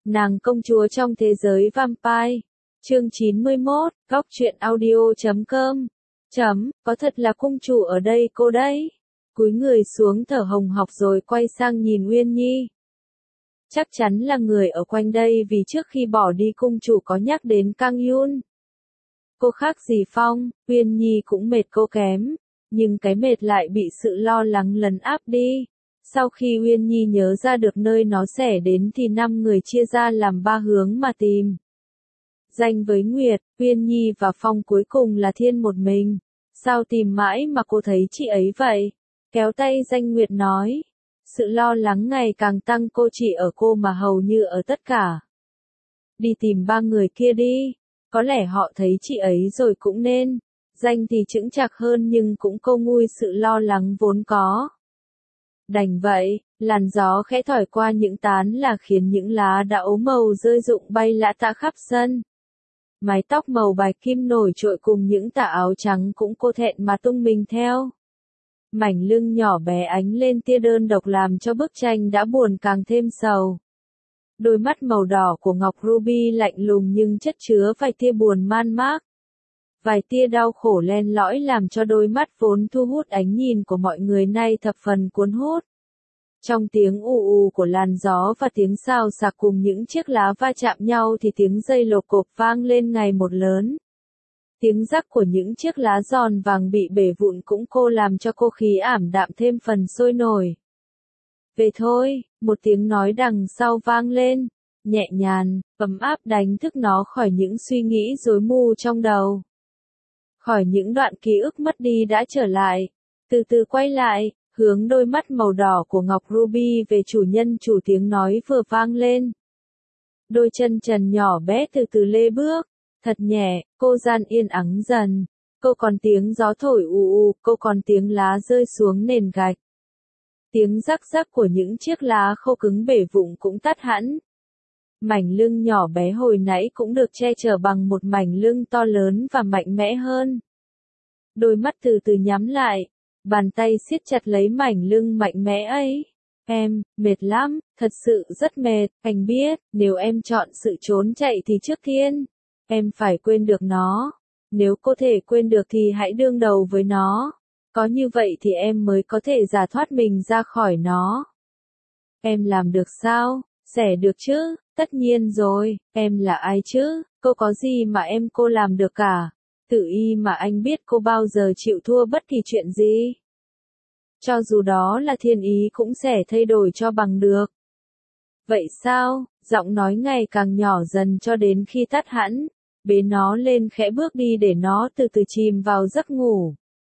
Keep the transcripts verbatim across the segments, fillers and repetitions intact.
Nàng công chúa trong thế giới vampire. Chương chín mươi mốt, góc truyện audio chấm com. Chấm, có thật là cung chủ ở đây cô đấy. Cúi người xuống thở hồng hộc rồi quay sang nhìn Uyên Nhi. Chắc chắn là người ở quanh đây vì trước khi bỏ đi cung chủ có nhắc đến Kang Yun. Cô khác gì Phong, Uyên Nhi cũng mệt cô kém, nhưng cái mệt lại bị sự lo lắng lấn áp đi. Sau khi Uyên Nhi nhớ ra được nơi nó sẽ đến thì năm người chia ra làm ba hướng mà tìm. Danh với Nguyệt, Uyên Nhi và Phong cuối cùng là Thiên một mình. Sao tìm mãi mà cô thấy chị ấy vậy? Kéo tay Danh Nguyệt nói. Sự lo lắng ngày càng tăng, cô chỉ ở cô mà hầu như ở tất cả. Đi tìm ba người kia đi. Có lẽ họ thấy chị ấy rồi cũng nên. Danh thì chững chạc hơn nhưng cũng câu nguôi sự lo lắng vốn có. Đành vậy, làn gió khẽ thổi qua những tán là khiến những lá đã ố màu rơi rụng bay lả tả khắp sân. Mái tóc màu bạch kim nổi trội cùng những tà áo trắng cũng cô thẹn mà tung mình theo. Mảnh lưng nhỏ bé ánh lên tia đơn độc làm cho bức tranh đã buồn càng thêm sầu. Đôi mắt màu đỏ của Ngọc Ruby lạnh lùng nhưng chất chứa vài tia buồn man mác. Vài tia đau khổ len lỏi làm cho đôi mắt vốn thu hút ánh nhìn của mọi người nay thập phần cuốn hút. Trong tiếng ù ù của làn gió và tiếng xào xạc cùng những chiếc lá va chạm nhau thì tiếng dây lộp cộp vang lên ngày một lớn. Tiếng rắc của những chiếc lá giòn vàng bị bể vụn cũng cô làm cho cô khí ảm đạm thêm phần sôi nổi. Về thôi, một tiếng nói đằng sau vang lên, nhẹ nhàng, ấm áp đánh thức nó khỏi những suy nghĩ rối mù trong đầu. Khỏi những đoạn ký ức mất đi đã trở lại, từ từ quay lại, hướng đôi mắt màu đỏ của Ngọc Ruby về chủ nhân chủ tiếng nói vừa vang lên. Đôi chân trần nhỏ bé từ từ lê bước, thật nhẹ, cô gian yên ắng dần, cô còn tiếng gió thổi ù ù, cô còn tiếng lá rơi xuống nền gạch. Tiếng rắc rắc của những chiếc lá khô cứng bể vụn cũng tắt hẳn. Mảnh lưng nhỏ bé hồi nãy cũng được che chở bằng một mảnh lưng to lớn và mạnh mẽ hơn. Đôi mắt từ từ nhắm lại, bàn tay siết chặt lấy mảnh lưng mạnh mẽ ấy. Em, mệt lắm, thật sự rất mệt, anh biết, nếu em chọn sự trốn chạy thì trước tiên, em phải quên được nó. Nếu có thể quên được thì hãy đương đầu với nó. Có như vậy thì em mới có thể giải thoát mình ra khỏi nó. Em làm được sao? Sẽ được chứ, tất nhiên rồi, em là ai chứ, cô có gì mà em cô làm được cả. Tự y mà anh biết cô bao giờ chịu thua bất kỳ chuyện gì. Cho dù đó là thiên ý cũng sẽ thay đổi cho bằng được. Vậy sao? Giọng nói ngày càng nhỏ dần cho đến khi tắt hẳn, bế nó lên khẽ bước đi để nó từ từ chìm vào giấc ngủ.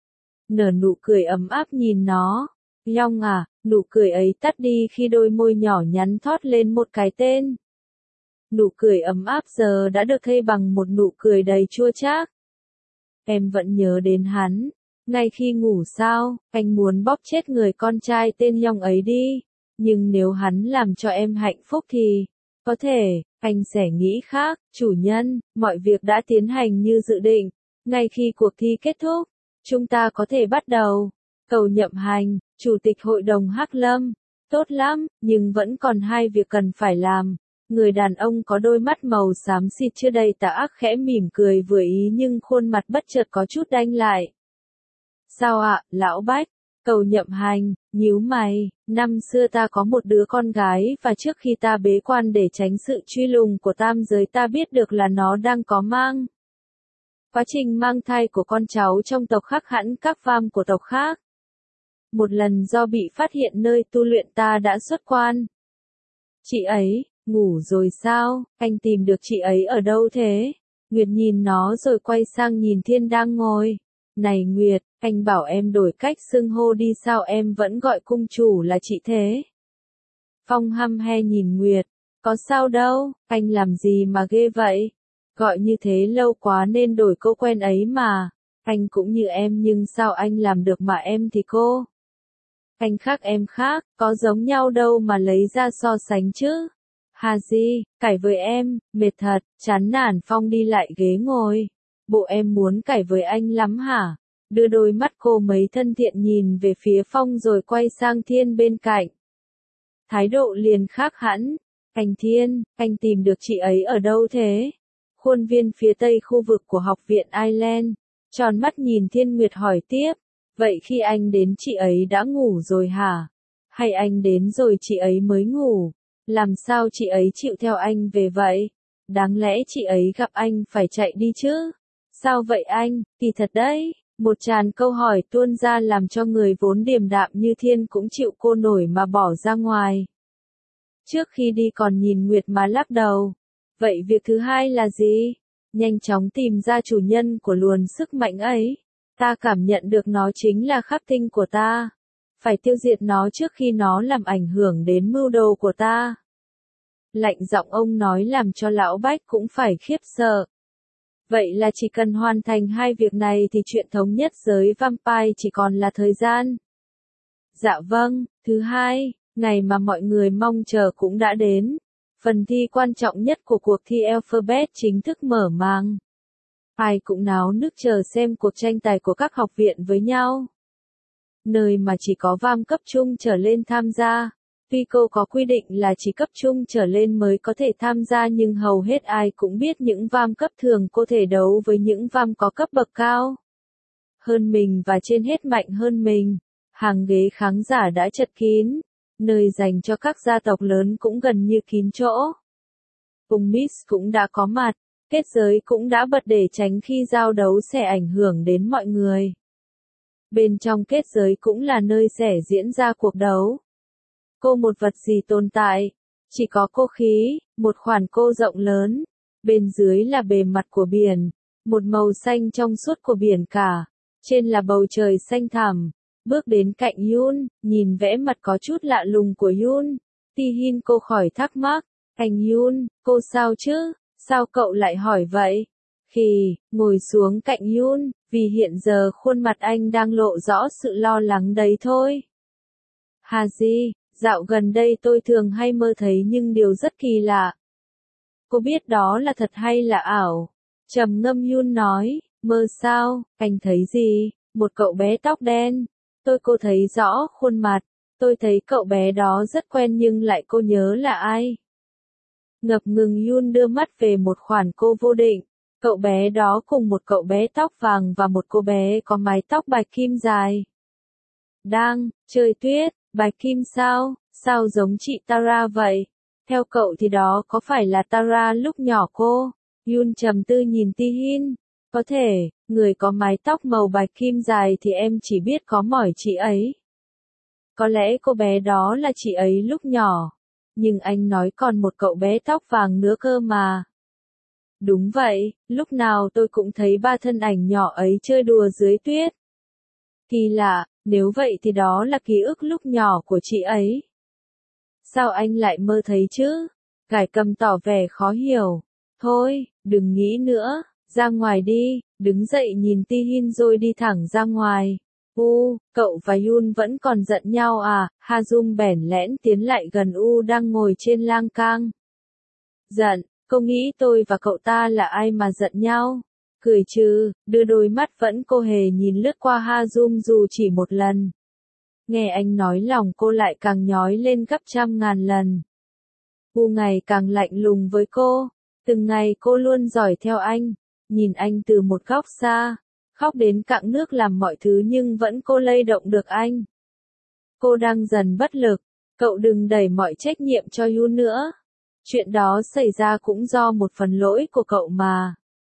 Nở nụ cười ấm áp nhìn nó. Long à, nụ cười ấy tắt đi khi đôi môi nhỏ nhắn thót lên một cái tên. Nụ cười ấm áp giờ đã được thay bằng một nụ cười đầy chua chát. Em vẫn nhớ đến hắn. Ngay khi ngủ sao, anh muốn bóp chết người con trai tên Long ấy đi. Nhưng nếu hắn làm cho em hạnh phúc thì, có thể, anh sẽ nghĩ khác. Chủ nhân, mọi việc đã tiến hành như dự định. Ngay khi cuộc thi kết thúc, chúng ta có thể bắt đầu. Cầu nhậm hành, Chủ tịch Hội đồng Hắc Lâm. Tốt lắm, nhưng vẫn còn hai việc cần phải làm. Người đàn ông có đôi mắt màu xám xịt chưa đầy tà ác khẽ mỉm cười vừa ý nhưng khuôn mặt bất chợt có chút đanh lại. Sao ạ, lão Bách? Cầu nhậm hành, nhíu mày, năm xưa ta có một đứa con gái và trước khi ta bế quan để tránh sự truy lùng của tam giới ta biết được là nó đang có mang. Quá trình mang thai của con cháu trong tộc khác hẳn các phàm của tộc khác. Một lần do bị phát hiện nơi tu luyện ta đã xuất quan. Chị ấy, ngủ rồi sao, anh tìm được chị ấy ở đâu thế? Nguyệt nhìn nó rồi quay sang nhìn Thiên đang ngồi. Này Nguyệt, anh bảo em đổi cách xưng hô đi sao em vẫn gọi cung chủ là chị thế? Phong hăm he nhìn Nguyệt, có sao đâu, anh làm gì mà ghê vậy? Gọi như thế lâu quá nên đổi câu quen ấy mà. Anh cũng như em nhưng sao anh làm được mà em thì cô? Anh khác em khác, có giống nhau đâu mà lấy ra so sánh chứ. Hà gì, cãi với em, mệt thật, chán nản. Phong đi lại ghế ngồi. Bộ em muốn cãi với anh lắm hả? Đưa đôi mắt cô mấy thân thiện nhìn về phía Phong rồi quay sang Thiên bên cạnh. Thái độ liền khác hẳn, Anh Thiên, anh tìm được chị ấy ở đâu thế? Khuôn viên phía tây khu vực của học viện Ireland, tròn mắt nhìn Thiên Nguyệt hỏi tiếp, vậy khi anh đến chị ấy đã ngủ rồi hả? Hay anh đến rồi chị ấy mới ngủ? Làm sao chị ấy chịu theo anh về vậy? Đáng lẽ chị ấy gặp anh phải chạy đi chứ? Sao vậy anh? Kỳ thật đấy, một tràn câu hỏi tuôn ra làm cho người vốn điềm đạm như Thiên cũng chịu cô nổi mà bỏ ra ngoài. Trước khi đi còn nhìn Nguyệt mà lắc đầu. Vậy việc thứ hai là gì? Nhanh chóng tìm ra chủ nhân của luồng sức mạnh ấy. Ta cảm nhận được nó chính là khắc tinh của ta. Phải tiêu diệt nó trước khi nó làm ảnh hưởng đến mưu đồ của ta. Lạnh giọng ông nói làm cho lão Bách cũng phải khiếp sợ. Vậy là chỉ cần hoàn thành hai việc này thì chuyện thống nhất giới vampire chỉ còn là thời gian. Dạ vâng, thứ hai, ngày mà mọi người mong chờ cũng đã đến. Phần thi quan trọng nhất của cuộc thi Alphabet chính thức mở màn. Ai cũng náo nức chờ xem cuộc tranh tài của các học viện với nhau. Nơi mà chỉ có vam cấp trung trở lên tham gia. Tuy cô có quy định là chỉ cấp trung trở lên mới có thể tham gia nhưng hầu hết ai cũng biết những vam cấp thường có thể đấu với những vam có cấp bậc cao hơn mình và trên hết mạnh hơn mình. Hàng ghế khán giả đã chật kín, nơi dành cho các gia tộc lớn cũng gần như kín chỗ. Cùng Miss cũng đã có mặt, kết giới cũng đã bật để tránh khi giao đấu sẽ ảnh hưởng đến mọi người. Bên trong kết giới cũng là nơi sẽ diễn ra cuộc đấu. Cô một vật gì tồn tại? Chỉ có cô khí, một khoản cô rộng lớn. Bên dưới là bề mặt của biển, một màu xanh trong suốt của biển cả. Trên là bầu trời xanh thẳm. Bước đến cạnh Yun, nhìn vẽ mặt có chút lạ lùng của Yun. Ti-hin cô khỏi thắc mắc. Anh Yun, cô sao chứ? Sao cậu lại hỏi vậy? Khi ngồi xuống cạnh Yun, vì hiện giờ khuôn mặt anh đang lộ rõ sự lo lắng đấy thôi. Haji, dạo gần đây tôi thường hay mơ thấy những điều rất kỳ lạ. Cô biết đó là thật hay là ảo? Trầm ngâm Yun nói, mơ sao, anh thấy gì? Một cậu bé tóc đen. Tôi cô thấy rõ khuôn mặt. Tôi thấy cậu bé đó rất quen nhưng lại cô nhớ là ai? Ngập ngừng Yun đưa mắt về một khoản cô vô định. Cậu bé đó cùng một cậu bé tóc vàng và một cô bé có mái tóc bạch kim dài. Đang chơi tuyết, bạch kim sao? Sao giống chị Tara vậy? Theo cậu thì đó có phải là Tara lúc nhỏ cô? Yun trầm tư nhìn Ti-hin. Có thể, người có mái tóc màu bạch kim dài thì em chỉ biết có mỏi chị ấy. Có lẽ cô bé đó là chị ấy lúc nhỏ. Nhưng anh nói còn một cậu bé tóc vàng nữa cơ mà. Đúng vậy, lúc nào tôi cũng thấy ba thân ảnh nhỏ ấy chơi đùa dưới tuyết. Kỳ lạ, nếu vậy thì đó là ký ức lúc nhỏ của chị ấy. Sao anh lại mơ thấy chứ? Gải Cầm tỏ vẻ khó hiểu. Thôi, đừng nghĩ nữa, ra ngoài đi, đứng dậy nhìn Ti-hin rồi đi thẳng ra ngoài. U, cậu và Yun vẫn còn giận nhau à? Ha-jung bẽn lẽn tiến lại gần U đang ngồi trên lang cang. Giận, cô nghĩ tôi và cậu ta là ai mà giận nhau? Cười trừ, đưa đôi mắt vẫn cô hề nhìn lướt qua Ha-jung dù chỉ một lần. Nghe anh nói lòng cô lại càng nhói lên gấp trăm ngàn lần. U ngày càng lạnh lùng với cô. Từng ngày cô luôn dõi theo anh, nhìn anh từ một góc xa, khóc đến cạn nước làm mọi thứ nhưng vẫn cô lay động được anh. Cô đang dần bất lực, cậu đừng đẩy mọi trách nhiệm cho Yun nữa. Chuyện đó xảy ra cũng do một phần lỗi của cậu mà.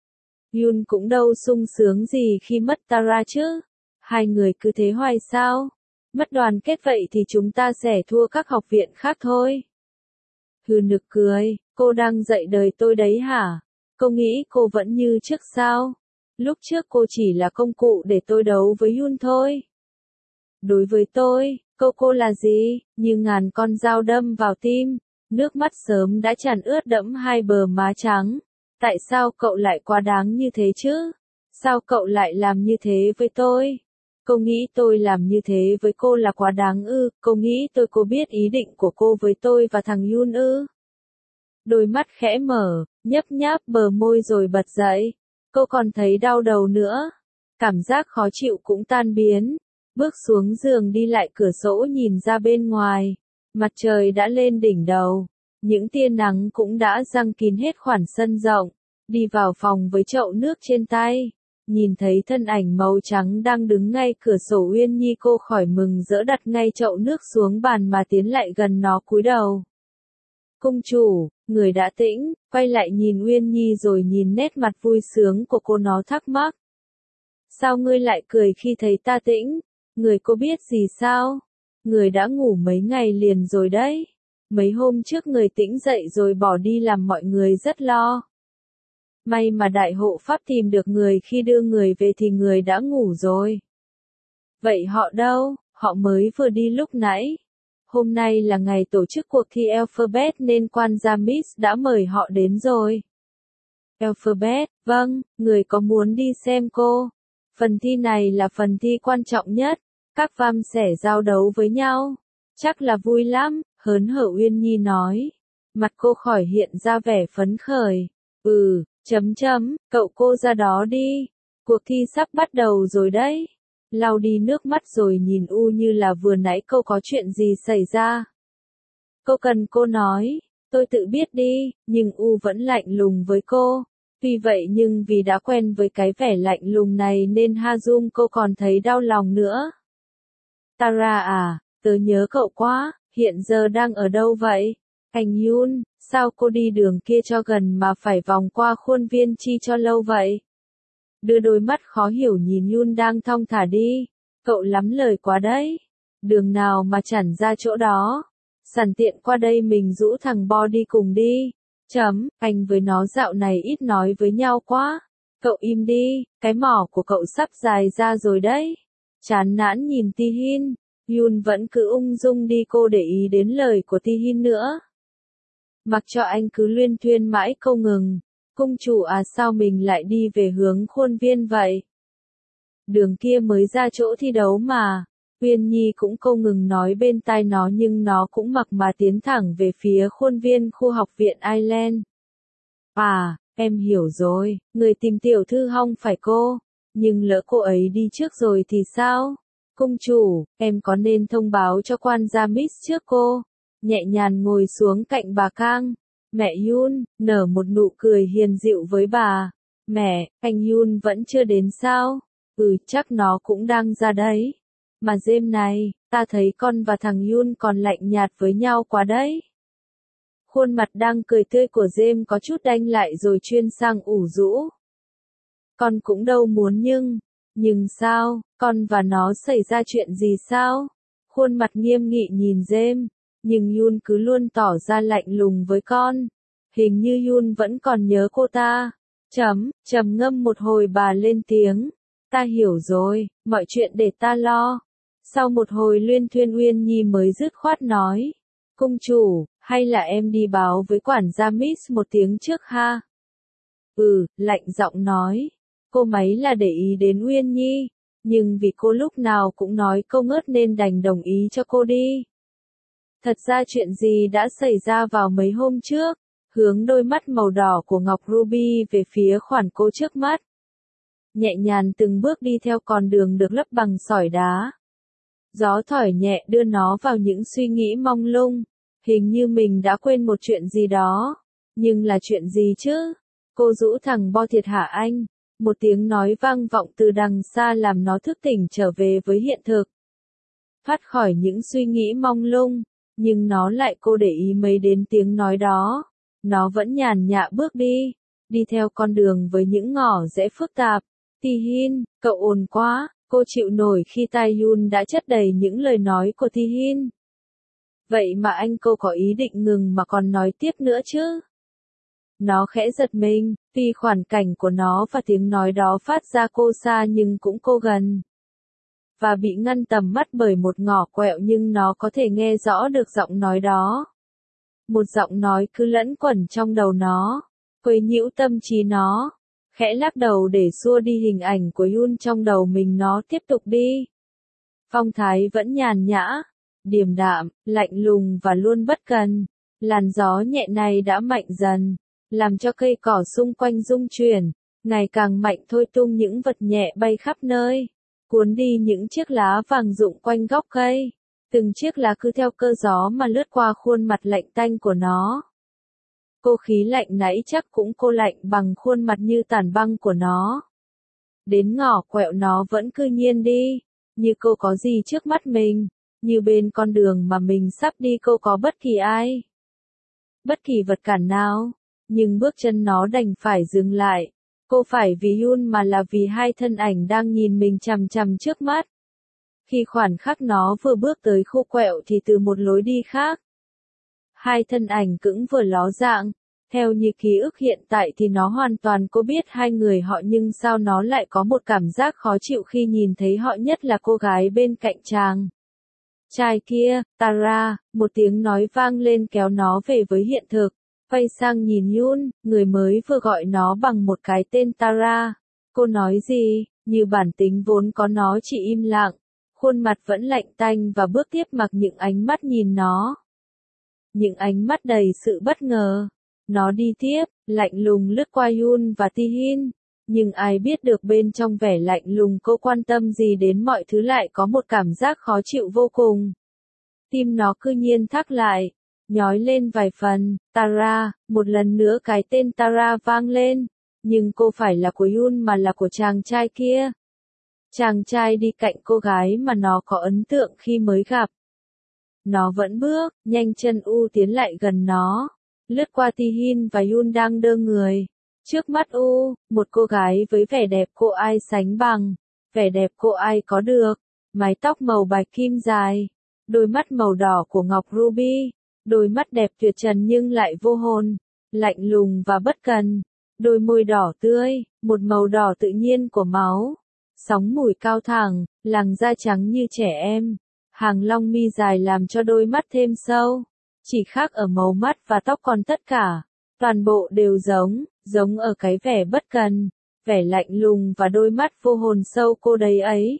Yun cũng đâu sung sướng gì khi mất Tara chứ. Hai người cứ thế hoài sao? Mất đoàn kết vậy thì chúng ta sẽ thua các học viện khác thôi. Hừ nực cười, cô đang dạy đời tôi đấy hả? Cô nghĩ cô vẫn như trước sao? Lúc trước cô chỉ là công cụ để tôi đấu với Yun thôi. Đối với tôi, cô cô là gì? Như ngàn con dao đâm vào tim, nước mắt sớm đã tràn ướt đẫm hai bờ má trắng. Tại sao cậu lại quá đáng như thế chứ? Sao cậu lại làm như thế với tôi? Cô nghĩ tôi làm như thế với cô là quá đáng ư? Cô nghĩ tôi cô biết ý định của cô với tôi và thằng Yun ư? Đôi mắt khẽ mở, nhấp nháp bờ môi rồi bật dậy. Cô còn thấy đau đầu nữa. Cảm giác khó chịu cũng tan biến. Bước xuống giường đi lại cửa sổ nhìn ra bên ngoài. Mặt trời đã lên đỉnh đầu. Những tia nắng cũng đã răng kín hết khoảng sân rộng, đi vào phòng với chậu nước trên tay. Nhìn thấy thân ảnh màu trắng đang đứng ngay cửa sổ Uyên Nhi, cô khỏi mừng rỡ đặt ngay chậu nước xuống bàn mà tiến lại gần nó cúi đầu. Cung chủ, người đã tĩnh, quay lại nhìn Uyên Nhi rồi nhìn nét mặt vui sướng của cô, nó thắc mắc. Sao ngươi lại cười khi thấy ta tĩnh? Người có biết gì sao? Người đã ngủ mấy ngày liền rồi đấy. Mấy hôm trước người tĩnh dậy rồi bỏ đi làm mọi người rất lo. May mà đại hộ pháp tìm được người, khi đưa người về thì người đã ngủ rồi. Vậy họ đâu? Họ mới vừa đi lúc nãy. Hôm nay là ngày tổ chức cuộc thi Alphabet nên quan gia Miss đã mời họ đến rồi. Alphabet, vâng, người có muốn đi xem cô? Phần thi này là phần thi quan trọng nhất. Các vam sẽ giao đấu với nhau. Chắc là vui lắm, hớn hở Uyên Nhi nói. Mặt cô khỏi hiện ra vẻ phấn khởi. Ừ, chấm chấm, cậu cô ra đó đi. Cuộc thi sắp bắt đầu rồi đấy. Lau đi nước mắt rồi nhìn U như là vừa nãy cô có chuyện gì xảy ra. Cô cần cô nói, tôi tự biết đi, nhưng U vẫn lạnh lùng với cô. Tuy vậy nhưng vì đã quen với cái vẻ lạnh lùng này nên Ha-jung cô còn thấy đau lòng nữa. Tara à, tớ nhớ cậu quá, hiện giờ đang ở đâu vậy? Anh Yun, sao cô đi đường kia cho gần mà phải vòng qua khuôn viên chi cho lâu vậy? Đưa đôi mắt khó hiểu nhìn Yun đang thong thả đi. Cậu lắm lời quá đấy. Đường nào mà chẳng ra chỗ đó. Sẵn tiện qua đây mình rũ thằng Bo đi cùng đi. Chấm, anh với nó dạo này ít nói với nhau quá. Cậu im đi, cái mỏ của cậu sắp dài ra rồi đấy. Chán nản nhìn Ti-hin. Yun vẫn cứ ung dung đi, cô để ý đến lời của Ti-hin nữa. Mặc cho anh cứ luyên thuyên mãi không ngừng. Cung chủ à, sao mình lại đi về hướng khuôn viên vậy? Đường kia mới ra chỗ thi đấu mà. Uyên Nhi cũng không ngừng nói bên tai nó nhưng nó cũng mặc mà tiến thẳng về phía khuôn viên khu học viện Island. À, em hiểu rồi, người tìm tiểu thư Hong phải cô. Nhưng lỡ cô ấy đi trước rồi thì sao? Cung chủ, em có nên thông báo cho quan gia Miss trước cô? Nhẹ nhàng ngồi xuống cạnh bà Kang. Mẹ Yun, nở một nụ cười hiền dịu với bà. Mẹ, anh Yun vẫn chưa đến sao? Ừ, chắc nó cũng đang ra đấy. Mà đêm này, ta thấy con và thằng Yun còn lạnh nhạt với nhau quá đấy. Khuôn mặt đang cười tươi của James có chút đanh lại rồi chuyên sang ủ rũ. Con cũng đâu muốn nhưng, nhưng sao, con và nó xảy ra chuyện gì sao? Khuôn mặt nghiêm nghị nhìn James, nhưng Yun cứ luôn tỏ ra lạnh lùng với con. Hình như Yun vẫn còn nhớ cô ta. Chấm, trầm ngâm một hồi bà lên tiếng. Ta hiểu rồi, mọi chuyện để ta lo. Sau một hồi luyên thuyên Uyên Nhi mới dứt khoát nói. Cung chủ, hay là em đi báo với quản gia Miss một tiếng trước ha? Ừ, lạnh giọng nói. Cô mấy là để ý đến Uyên Nhi, nhưng vì cô lúc nào cũng nói câu ngớt nên đành đồng ý cho cô đi. Thật ra chuyện gì đã xảy ra vào mấy hôm trước? Hướng đôi mắt màu đỏ của Ngọc Ruby về phía khoản cô trước mắt. Nhẹ nhàng từng bước đi theo con đường được lấp bằng sỏi đá. Gió thổi nhẹ đưa nó vào những suy nghĩ mông lung. Hình như mình đã quên một chuyện gì đó. Nhưng là chuyện gì chứ? Cô rũ thằng Bo thiệt hả anh? Một tiếng nói vang vọng từ đằng xa làm nó thức tỉnh trở về với hiện thực. Thoát khỏi những suy nghĩ mông lung. Nhưng nó lại cô để ý mấy đến tiếng nói đó. Nó vẫn nhàn nhã bước đi. Đi theo con đường với những ngõ rẽ phức tạp. Ti-hin, cậu ồn quá. Cô chịu nổi khi tai Yun đã chất đầy những lời nói của Ti-hin. Vậy mà anh cô có ý định ngừng mà còn nói tiếp nữa chứ? Nó khẽ giật mình, tuy khoản cảnh của nó và tiếng nói đó phát ra cô xa nhưng cũng cô gần. Và bị ngăn tầm mắt bởi một ngõ quẹo nhưng nó có thể nghe rõ được giọng nói đó. Một giọng nói cứ lẫn quẩn trong đầu nó, quấy nhiễu tâm trí nó. Khẽ lắc đầu để xua đi hình ảnh của Yun trong đầu mình, nó tiếp tục đi. Phong thái vẫn nhàn nhã, điềm đạm, lạnh lùng và luôn bất cần. Làn gió nhẹ này đã mạnh dần, làm cho cây cỏ xung quanh rung chuyển, ngày càng mạnh thôi tung những vật nhẹ bay khắp nơi, cuốn đi những chiếc lá vàng rụng quanh gốc cây. Từng chiếc lá cứ theo cơ gió mà lướt qua khuôn mặt lạnh tanh của nó. Cô khí lạnh nãy chắc cũng cô lạnh bằng khuôn mặt như tảng băng của nó. Đến ngõ quẹo nó vẫn cứ nhiên đi, như cô có gì trước mắt mình, như bên con đường mà mình sắp đi cô có bất kỳ ai, bất kỳ vật cản nào, nhưng bước chân nó đành phải dừng lại. Cô phải vì Yun mà là vì hai thân ảnh đang nhìn mình chằm chằm trước mắt. Khi khoảnh khắc nó vừa bước tới khu quẹo thì từ một lối đi khác, hai thân ảnh cững vừa ló dạng. Theo như ký ức hiện tại thì nó hoàn toàn có biết hai người họ, nhưng sao nó lại có một cảm giác khó chịu khi nhìn thấy họ, nhất là cô gái bên cạnh chàng trai kia. Tara, một tiếng nói vang lên kéo nó về với hiện thực. Quay sang nhìn Yun, người mới vừa gọi nó bằng một cái tên Tara. Cô nói gì? Như bản tính vốn có, nó chỉ im lặng, khuôn mặt vẫn lạnh tanh và bước tiếp mặc những ánh mắt nhìn nó. Những ánh mắt đầy sự bất ngờ. Nó đi tiếp, lạnh lùng lướt qua Yun và Tihin, nhưng ai biết được bên trong vẻ lạnh lùng cô quan tâm gì đến mọi thứ, lại có một cảm giác khó chịu vô cùng. Tim nó cư nhiên thắt lại, nhói lên vài phần. Tara, một lần nữa cái tên Tara vang lên, nhưng cô phải là của Yun mà là của chàng trai kia. Chàng trai đi cạnh cô gái mà nó có ấn tượng khi mới gặp. Nó vẫn bước, nhanh chân U tiến lại gần nó, lướt qua Tihin và Yun đang đơ người. Trước mắt U, một cô gái với vẻ đẹp cô ai sánh bằng, vẻ đẹp cô ai có được, mái tóc màu bạch kim dài, đôi mắt màu đỏ của ngọc ruby, đôi mắt đẹp tuyệt trần nhưng lại vô hồn, lạnh lùng và bất cần, đôi môi đỏ tươi, một màu đỏ tự nhiên của máu, sóng mũi cao thẳng, làn da trắng như trẻ em, hàng lông mi dài làm cho đôi mắt thêm sâu. Chỉ khác ở màu mắt và tóc, còn tất cả, toàn bộ đều giống, giống ở cái vẻ bất cần, vẻ lạnh lùng và đôi mắt vô hồn sâu cô đấy ấy.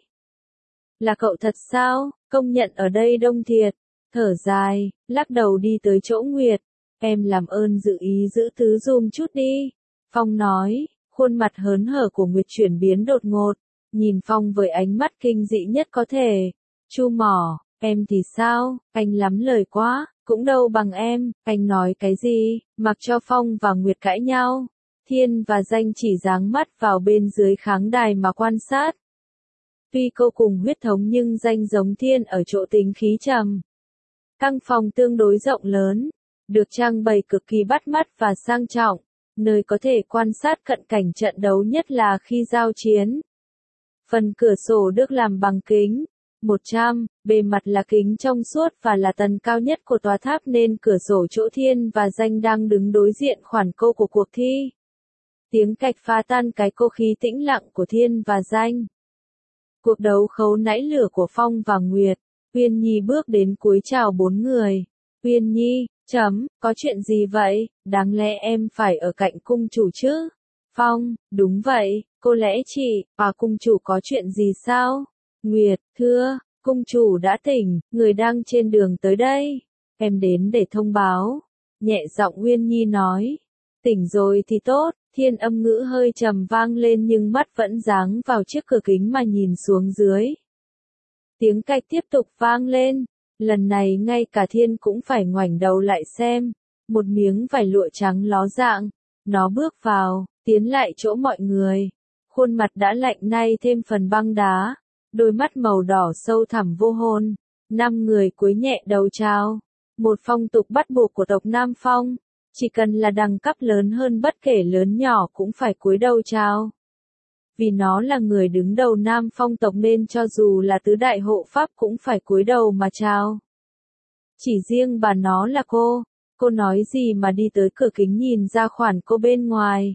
Là cậu thật sao? Công nhận ở đây đông thiệt. Thở dài, lắc đầu đi tới chỗ Nguyệt. Em làm ơn giữ ý giữ thứ dùm chút đi. Phong nói, khuôn mặt hớn hở của Nguyệt chuyển biến đột ngột, nhìn Phong với ánh mắt kinh dị nhất có thể. Chu mỏ, em thì sao? Anh lắm lời quá. Cũng đâu bằng em, anh nói cái gì, mặc cho Phong và Nguyệt cãi nhau. Thiên và Danh chỉ giáng mắt vào bên dưới kháng đài mà quan sát. Tuy cô cùng huyết thống nhưng Danh giống Thiên ở chỗ tính khí trầm. Căn phòng tương đối rộng lớn, được trang bày cực kỳ bắt mắt và sang trọng, nơi có thể quan sát cận cảnh trận đấu, nhất là khi giao chiến. Phần cửa sổ được làm bằng kính một trăm, bề mặt là kính trong suốt và là tầng cao nhất của tòa tháp, nên cửa sổ chỗ Thiên và Danh đang đứng đối diện khoản cô của cuộc thi. Tiếng cạch phá tan cái cô khí tĩnh lặng của Thiên và Danh. Cuộc đấu khấu nãy lửa của Phong và Nguyệt. Uyên Nhi bước đến cúi chào bốn người. Uyên Nhi, chấm, có chuyện gì vậy? Đáng lẽ em phải ở cạnh cung chủ chứ? Phong, đúng vậy, cô lẽ chị, và cung chủ có chuyện gì sao? Nguyệt, thưa, cung chủ đã tỉnh, người đang trên đường tới đây. Em đến để thông báo. Nhẹ giọng Uyên Nhi nói. Tỉnh rồi thì tốt. Thiên âm ngữ hơi trầm vang lên nhưng mắt vẫn dáng vào chiếc cửa kính mà nhìn xuống dưới. Tiếng cạch tiếp tục vang lên. Lần này ngay cả Thiên cũng phải ngoảnh đầu lại xem. Một miếng vải lụa trắng ló dạng. Nó bước vào, tiến lại chỗ mọi người. Khuôn mặt đã lạnh nay thêm phần băng đá. Đôi mắt màu đỏ sâu thẳm vô hồn. Năm người cúi nhẹ đầu chào. Một phong tục bắt buộc của tộc Nam Phong. Chỉ cần là đẳng cấp lớn hơn bất kể lớn nhỏ cũng phải cúi đầu chào. Vì nó là người đứng đầu Nam Phong tộc nên cho dù là tứ đại hộ pháp cũng phải cúi đầu mà chào. Chỉ riêng bà nó là cô. Cô nói gì mà đi tới cửa kính nhìn ra khoản cô bên ngoài.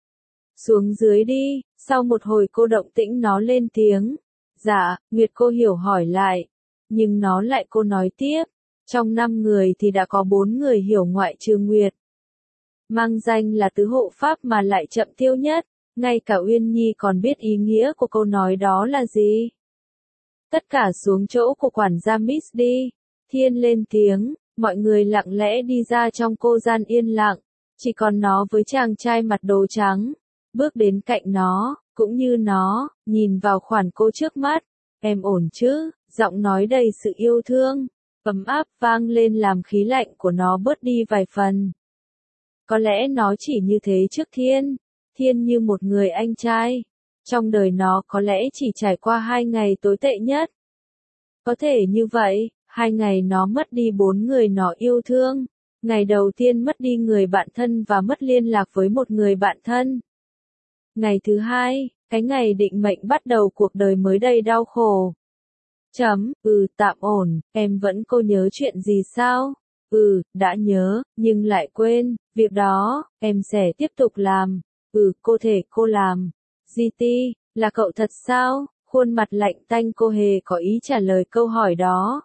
Xuống dưới đi. Sau một hồi cô động tĩnh nó lên tiếng. Dạ, Nguyệt cô hiểu hỏi lại. Nhưng nó lại cô nói tiếp. Trong năm người thì đã có bốn người hiểu ngoại trừ Nguyệt. Mang danh là tứ hộ pháp mà lại chậm tiêu nhất. Ngay cả Uyên Nhi còn biết ý nghĩa của câu nói đó là gì. Tất cả xuống chỗ của quản gia Miss đi. Thiên lên tiếng, mọi người lặng lẽ đi ra trong cô gian yên lặng. Chỉ còn nó với chàng trai mặt đồ trắng. Bước đến cạnh nó, cũng như nó, nhìn vào khoản cô trước mắt. Em ổn chứ? Giọng nói đầy sự yêu thương, ấm áp vang lên làm khí lạnh của nó bớt đi vài phần. Có lẽ nó chỉ như thế trước Thiên. Thiên như một người anh trai. Trong đời nó có lẽ chỉ trải qua hai ngày tồi tệ nhất. Có thể như vậy, hai ngày nó mất đi bốn người nó yêu thương. Ngày đầu tiên mất đi người bạn thân và mất liên lạc với một người bạn thân. Ngày thứ hai, cái ngày định mệnh bắt đầu cuộc đời mới đầy đau khổ. Chấm, ừ, tạm ổn, em vẫn cô nhớ chuyện gì sao? Ừ, đã nhớ, nhưng lại quên, việc đó, em sẽ tiếp tục làm. Ừ, cô thể cô làm. giê tê, là cậu thật sao? Khuôn mặt lạnh tanh cô hề có ý trả lời câu hỏi đó.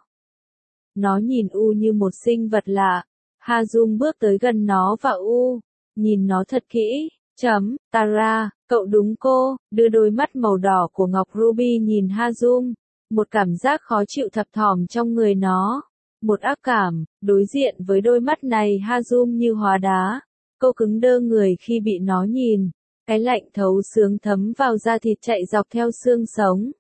Nó nhìn U như một sinh vật lạ. Ha Jung bước tới gần nó và U, nhìn nó thật kỹ. Chấm, Tara, cậu đúng cô, đưa đôi mắt màu đỏ của Ngọc Ruby nhìn Ha Jung. Một cảm giác khó chịu thập thỏm trong người nó. Một ác cảm, đối diện với đôi mắt này Ha Jung như hóa đá. Cô cứng đơ người khi bị nó nhìn. Cái lạnh thấu xương thấm vào da thịt chạy dọc theo xương sống.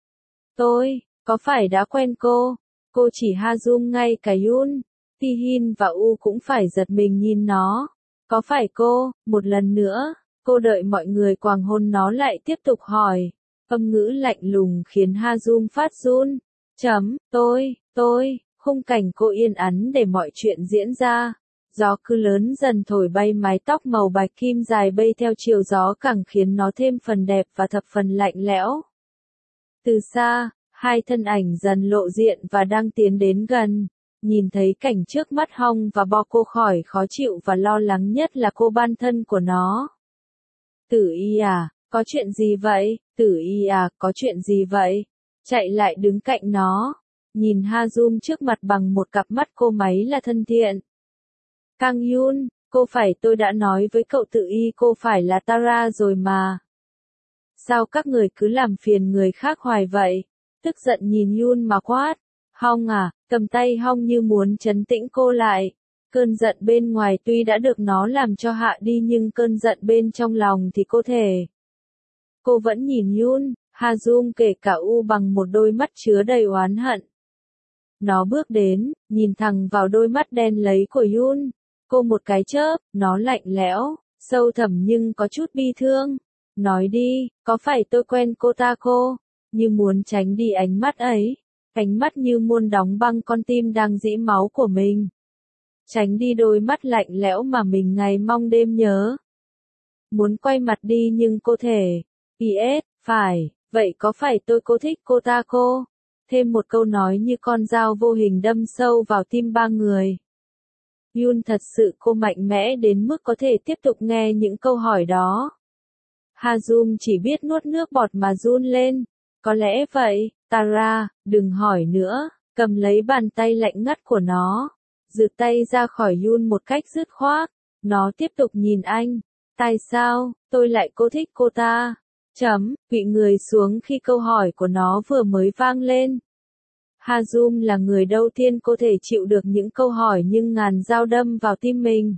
Tôi, có phải đã quen cô? Cô chỉ Ha Jung ngay cả Yun, Tihin và U cũng phải giật mình nhìn nó. Có phải cô? Một lần nữa, cô đợi mọi người quàng hôn nó lại tiếp tục hỏi. Âm ngữ lạnh lùng khiến Ha Jung phát run. Chấm, tôi, tôi, khung cảnh cô yên ắng để mọi chuyện diễn ra. Gió cứ lớn dần thổi bay mái tóc màu bạch kim dài bay theo chiều gió càng khiến nó thêm phần đẹp và thập phần lạnh lẽo. Từ xa, hai thân ảnh dần lộ diện và đang tiến đến gần. Nhìn thấy cảnh trước mắt Hong và Bo cô khỏi khó chịu và lo lắng nhất là cô ban thân của nó. Tử Y à, có chuyện gì vậy? Tử Y à, có chuyện gì vậy? Chạy lại đứng cạnh nó. Nhìn Ha Jung trước mặt bằng một cặp mắt cô máy là thân thiện. Kang Yun, cô phải tôi đã nói với cậu Tử Y cô phải là Tara rồi mà. Sao các người cứ làm phiền người khác hoài vậy? Tức giận nhìn Yun mà quát. Hong à, cầm tay Hong như muốn trấn tĩnh cô lại. Cơn giận bên ngoài tuy đã được nó làm cho hạ đi nhưng cơn giận bên trong lòng thì cô thể. Cô vẫn nhìn Yun, Ha Jung kể cả U bằng một đôi mắt chứa đầy oán hận. Nó bước đến, nhìn thẳng vào đôi mắt đen lấy của Yun. Cô một cái chớp, nó lạnh lẽo, sâu thẳm nhưng có chút bi thương. Nói đi, có phải tôi quen cô ta cô? Như muốn tránh đi ánh mắt ấy. Ánh mắt như muốn đóng băng con tim đang dĩ máu của mình. Tránh đi đôi mắt lạnh lẽo mà mình ngày mong đêm nhớ. Muốn quay mặt đi nhưng cô thể. pê ét, phải, vậy có phải tôi cô thích cô ta cô? Thêm một câu nói như con dao vô hình đâm sâu vào tim ba người. Yun thật sự cô mạnh mẽ đến mức có thể tiếp tục nghe những câu hỏi đó. Ha Jung chỉ biết nuốt nước bọt mà run lên. Có lẽ vậy, Tara, đừng hỏi nữa, cầm lấy bàn tay lạnh ngắt của nó. Giựt tay ra khỏi Yun một cách dứt khoát. Nó tiếp tục nhìn anh. Tại sao, tôi lại cô thích cô ta? Chấm, quỵ người xuống khi câu hỏi của nó vừa mới vang lên. Ha Jung là người đầu tiên cô thể chịu được những câu hỏi nhưng ngàn dao đâm vào tim mình.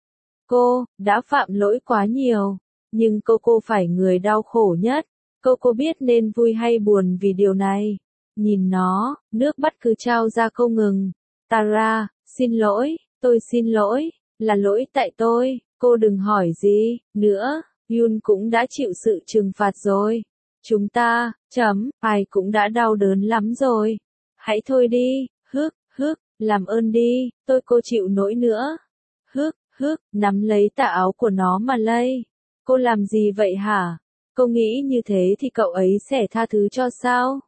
Cô, đã phạm lỗi quá nhiều. Nhưng cô cô phải người đau khổ nhất. Cô cô biết nên vui hay buồn vì điều này. Nhìn nó, nước mắt cứ trao ra không ngừng. Tara, xin lỗi, tôi xin lỗi, là lỗi tại tôi, cô đừng hỏi gì nữa. Yun cũng đã chịu sự trừng phạt rồi. Chúng ta, chấm, ai cũng đã đau đớn lắm rồi. Hãy thôi đi, hức, hức, làm ơn đi, tôi cô chịu nổi nữa. Hức, hức, nắm lấy tà áo của nó mà lay. Cô làm gì vậy hả? Cô nghĩ như thế thì cậu ấy sẽ tha thứ cho sao?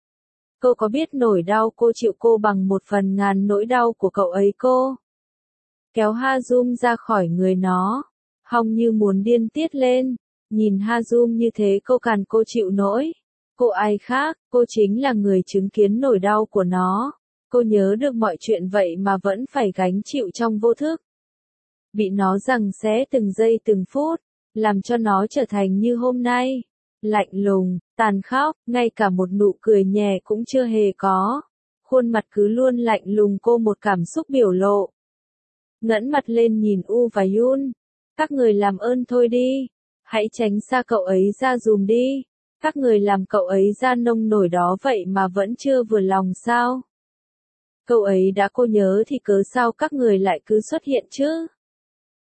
Cô có biết nỗi đau cô chịu cô bằng một phần ngàn nỗi đau của cậu ấy cô? Kéo Ha Jung ra khỏi người nó. Hong như muốn điên tiết lên. Nhìn Ha Jung như thế cô càn cô chịu nổi. Cô ai khác, cô chính là người chứng kiến nỗi đau của nó. Cô nhớ được mọi chuyện vậy mà vẫn phải gánh chịu trong vô thức. Bị nó giằng xé từng giây từng phút, làm cho nó trở thành như hôm nay. Lạnh lùng, tàn khốc, ngay cả một nụ cười nhẹ cũng chưa hề có. Khuôn mặt cứ luôn lạnh lùng cô một cảm xúc biểu lộ. Ngẩng mặt lên nhìn U và Yun. Các người làm ơn thôi đi. Hãy tránh xa cậu ấy ra dùm đi. Các người làm cậu ấy ra nông nổi đó vậy mà vẫn chưa vừa lòng sao? Cậu ấy đã cô nhớ thì cớ sao các người lại cứ xuất hiện chứ?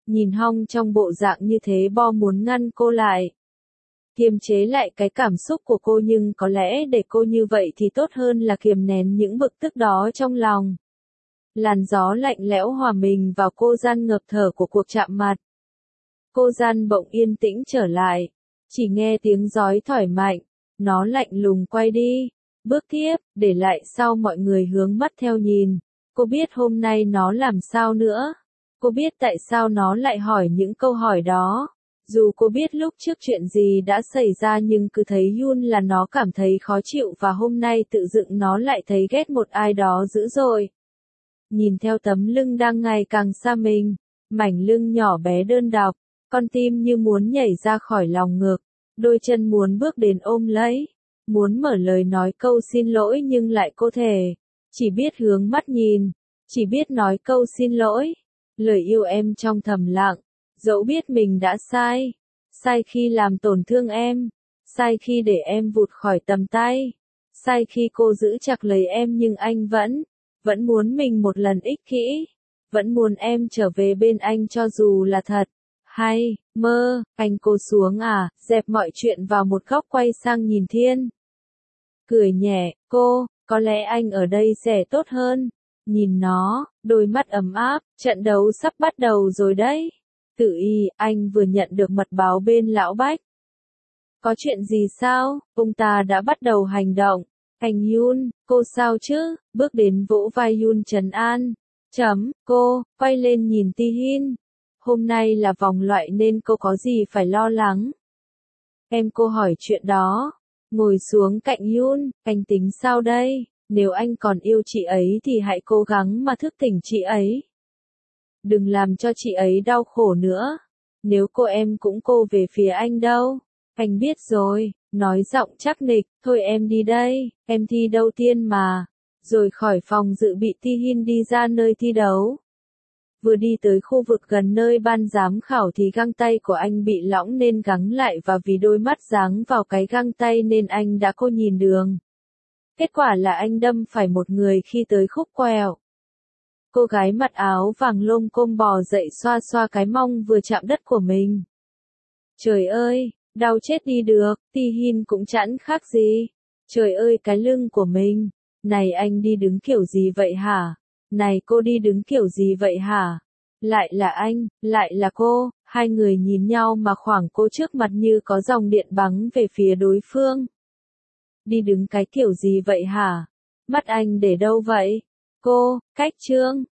Nhìn Hong trong bộ dạng như thế Bo muốn ngăn cô lại. Kiềm chế lại cái cảm xúc của cô nhưng có lẽ để cô như vậy thì tốt hơn là kiềm nén những bực tức đó trong lòng. Làn gió lạnh lẽo hòa mình vào cô gian ngập thở của cuộc chạm mặt. Cô gian bỗng yên tĩnh trở lại. Chỉ nghe tiếng gió thổi mạnh. Nó lạnh lùng quay đi. Bước tiếp, để lại sau mọi người hướng mắt theo nhìn. Cô biết hôm nay nó làm sao nữa. Cô biết tại sao nó lại hỏi những câu hỏi đó. Dù cô biết lúc trước chuyện gì đã xảy ra nhưng cứ thấy Yun là nó cảm thấy khó chịu và hôm nay tự dựng nó lại thấy ghét một ai đó dữ dội. Nhìn theo tấm lưng đang ngày càng xa mình, mảnh lưng nhỏ bé đơn độc, con tim như muốn nhảy ra khỏi lòng ngực, đôi chân muốn bước đến ôm lấy, muốn mở lời nói câu xin lỗi nhưng lại cô thể, chỉ biết hướng mắt nhìn, chỉ biết nói câu xin lỗi, lời yêu em trong thầm lặng, dẫu biết mình đã sai, sai khi làm tổn thương em, sai khi để em vụt khỏi tầm tay, sai khi cô giữ chặt lấy em nhưng anh vẫn, vẫn muốn mình một lần ích kỷ, vẫn muốn em trở về bên anh cho dù là thật, hay, mơ, anh cô xuống à, dẹp mọi chuyện vào một góc quay sang nhìn Thiên. Cười nhẹ, cô, có lẽ anh ở đây sẽ tốt hơn, nhìn nó, đôi mắt ấm áp, trận đấu sắp bắt đầu rồi đấy. Tự y, anh vừa nhận được mật báo bên lão Bách. Có chuyện gì sao, ông ta đã bắt đầu hành động. Anh Yun, cô sao chứ, bước đến vỗ vai Yun trấn an. Chấm, cô, quay lên nhìn Ti-hin. Hôm nay là vòng loại nên cô có gì phải lo lắng. Em cô hỏi chuyện đó. Ngồi xuống cạnh Yun, anh tính sao đây, nếu anh còn yêu chị ấy thì hãy cố gắng mà thức tỉnh chị ấy. Đừng làm cho chị ấy đau khổ nữa. Nếu cô em cũng cô về phía anh đâu. Anh biết rồi, nói giọng chắc nịch, thôi em đi đây, em thi đầu tiên mà. Rồi khỏi phòng dự bị Ti-hin đi ra nơi thi đấu. Vừa đi tới khu vực gần nơi ban giám khảo thì găng tay của anh bị lõng nên gắng lại và vì đôi mắt giáng vào cái găng tay nên anh đã cô nhìn đường. Kết quả là anh đâm phải một người khi tới khúc quẹo. Cô gái mặc áo vàng lôm côm bò dậy xoa xoa cái mông vừa chạm đất của mình. Trời ơi, đau chết đi được, Ti-hin cũng chẳng khác gì. Trời ơi cái lưng của mình, này anh đi đứng kiểu gì vậy hả? Này cô đi đứng kiểu gì vậy hả? Lại là anh, lại là cô, hai người nhìn nhau mà khoảng cô trước mặt như có dòng điện bắn về phía đối phương. Đi đứng cái kiểu gì vậy hả? Mắt anh để đâu vậy? Cô, cách trương,